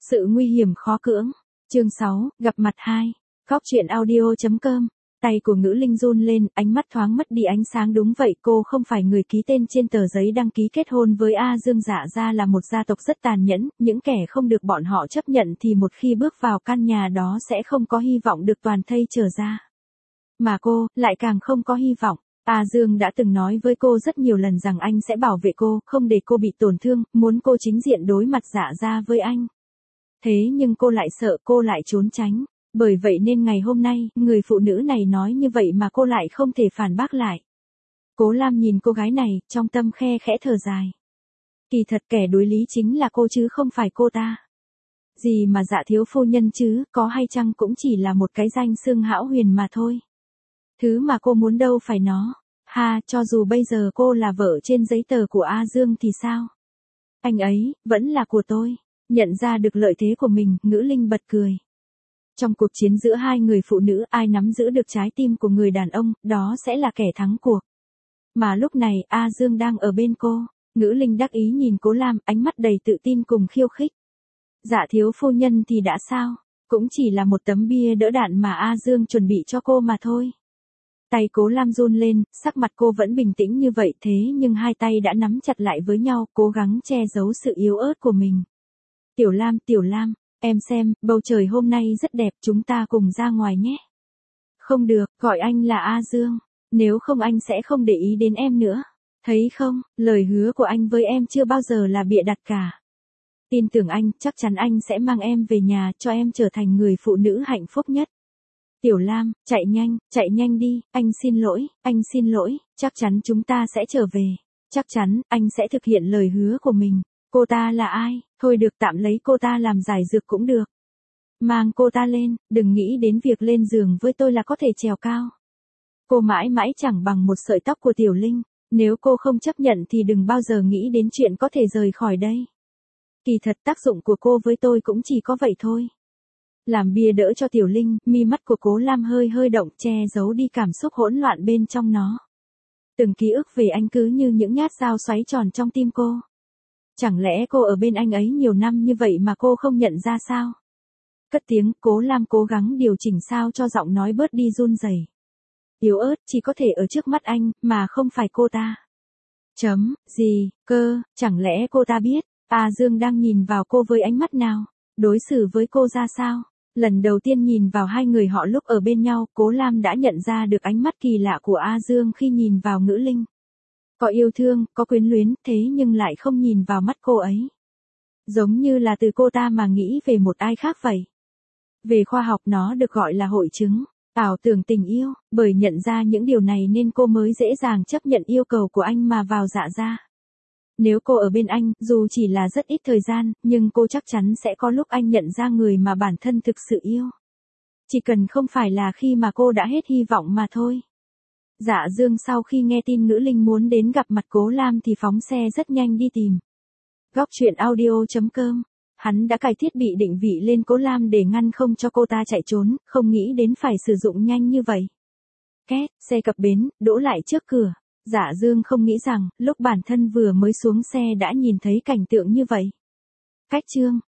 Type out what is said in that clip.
Sự nguy hiểm khó cưỡng. Chương 6, gặp mặt 2. Góc truyện audio.com. Tay của Ngữ Linh run lên, ánh mắt thoáng mất đi ánh sáng. Đúng vậy, cô không phải người ký tên trên tờ giấy đăng ký kết hôn với A Dương. Dạ gia là một gia tộc rất tàn nhẫn, những kẻ không được bọn họ chấp nhận thì một khi bước vào căn nhà đó sẽ không có hy vọng được toàn thây trở ra. Mà cô, lại càng không có hy vọng. A Dương đã từng nói với cô rất nhiều lần rằng anh sẽ bảo vệ cô, không để cô bị tổn thương, muốn cô chính diện đối mặt Dạ gia với anh. Thế nhưng cô lại sợ, cô lại trốn tránh. Bởi vậy nên ngày hôm nay, người phụ nữ này nói như vậy mà cô lại không thể phản bác lại. Cố Lam nhìn cô gái này, trong tâm khe khẽ thở dài. Kỳ thật kẻ đối lý chính là cô chứ không phải cô ta. Gì mà Dạ thiếu phu nhân chứ, có hay chăng cũng chỉ là một cái danh xưng hão huyền mà thôi. Thứ mà cô muốn đâu phải nó. Ha, cho dù bây giờ cô là vợ trên giấy tờ của A Dương thì sao? Anh ấy, vẫn là của tôi. Nhận ra được lợi thế của mình, Ngữ Linh bật cười. Trong cuộc chiến giữa hai người phụ nữ, ai nắm giữ được trái tim của người đàn ông, đó sẽ là kẻ thắng cuộc. Mà lúc này, A Dương đang ở bên cô. Ngữ Linh đắc ý nhìn Cố Lam, ánh mắt đầy tự tin cùng khiêu khích. Dạ thiếu phu nhân thì đã sao? Cũng chỉ là một tấm bia đỡ đạn mà A Dương chuẩn bị cho cô mà thôi. Tay Cố Lam run lên, sắc mặt cô vẫn bình tĩnh như vậy thế nhưng hai tay đã nắm chặt lại với nhau, cố gắng che giấu sự yếu ớt của mình. Tiểu Lam, em xem, bầu trời hôm nay rất đẹp, chúng ta cùng ra ngoài nhé. Không được, gọi anh là A Dương, nếu không anh sẽ không để ý đến em nữa. Thấy không, lời hứa của anh với em chưa bao giờ là bịa đặt cả. Tin tưởng anh, chắc chắn anh sẽ mang em về nhà, cho em trở thành người phụ nữ hạnh phúc nhất. Tiểu Lam, chạy nhanh đi, anh xin lỗi, chắc chắn chúng ta sẽ trở về. Chắc chắn, anh sẽ thực hiện lời hứa của mình. Cô ta là ai? Thôi được, tạm lấy cô ta làm giải dược cũng được. Mang cô ta lên, đừng nghĩ đến việc lên giường với tôi là có thể trèo cao. Cô mãi mãi chẳng bằng một sợi tóc của Tiểu Linh. Nếu cô không chấp nhận thì đừng bao giờ nghĩ đến chuyện có thể rời khỏi đây. Kỳ thật tác dụng của cô với tôi cũng chỉ có vậy thôi. Làm bia đỡ cho Tiểu Linh, mi mắt của Cố Lam hơi động, che giấu đi cảm xúc hỗn loạn bên trong nó. Từng ký ức về anh cứ như những nhát dao xoáy tròn trong tim cô. Chẳng lẽ cô ở bên anh ấy nhiều năm như vậy mà cô không nhận ra sao? Cất tiếng, Cố Lam cố gắng điều chỉnh sao cho giọng nói bớt đi run rẩy. Yếu ớt chỉ có thể ở trước mắt anh, mà không phải cô ta. Gì, cơ, chẳng lẽ cô ta biết, A Dương đang nhìn vào cô với ánh mắt nào? Đối xử với cô ra sao? Lần đầu tiên nhìn vào hai người họ lúc ở bên nhau, Cố Lam đã nhận ra được ánh mắt kỳ lạ của A Dương khi nhìn vào Ngữ Linh. Có yêu thương, có quyến luyến, thế nhưng lại không nhìn vào mắt cô ấy. Giống như là từ cô ta mà nghĩ về một ai khác vậy. Về khoa học nó được gọi là hội chứng, ảo tưởng tình yêu, bởi nhận ra những điều này nên cô mới dễ dàng chấp nhận yêu cầu của anh mà vào Dạ gia. Nếu cô ở bên anh, dù chỉ là rất ít thời gian, nhưng cô chắc chắn sẽ có lúc anh nhận ra người mà bản thân thực sự yêu. Chỉ cần không phải là khi mà cô đã hết hy vọng mà thôi. Dạ Dương sau khi nghe tin Ngữ Linh muốn đến gặp mặt Cố Lam thì phóng xe rất nhanh đi tìm. Góc truyện audio.com. Hắn đã cài thiết bị định vị lên Cố Lam để ngăn không cho cô ta chạy trốn, không nghĩ đến phải sử dụng nhanh như vậy. Két, xe cập bến, đỗ lại trước cửa. Dạ Dương không nghĩ rằng, lúc bản thân vừa mới xuống xe đã nhìn thấy cảnh tượng như vậy. Cách chương.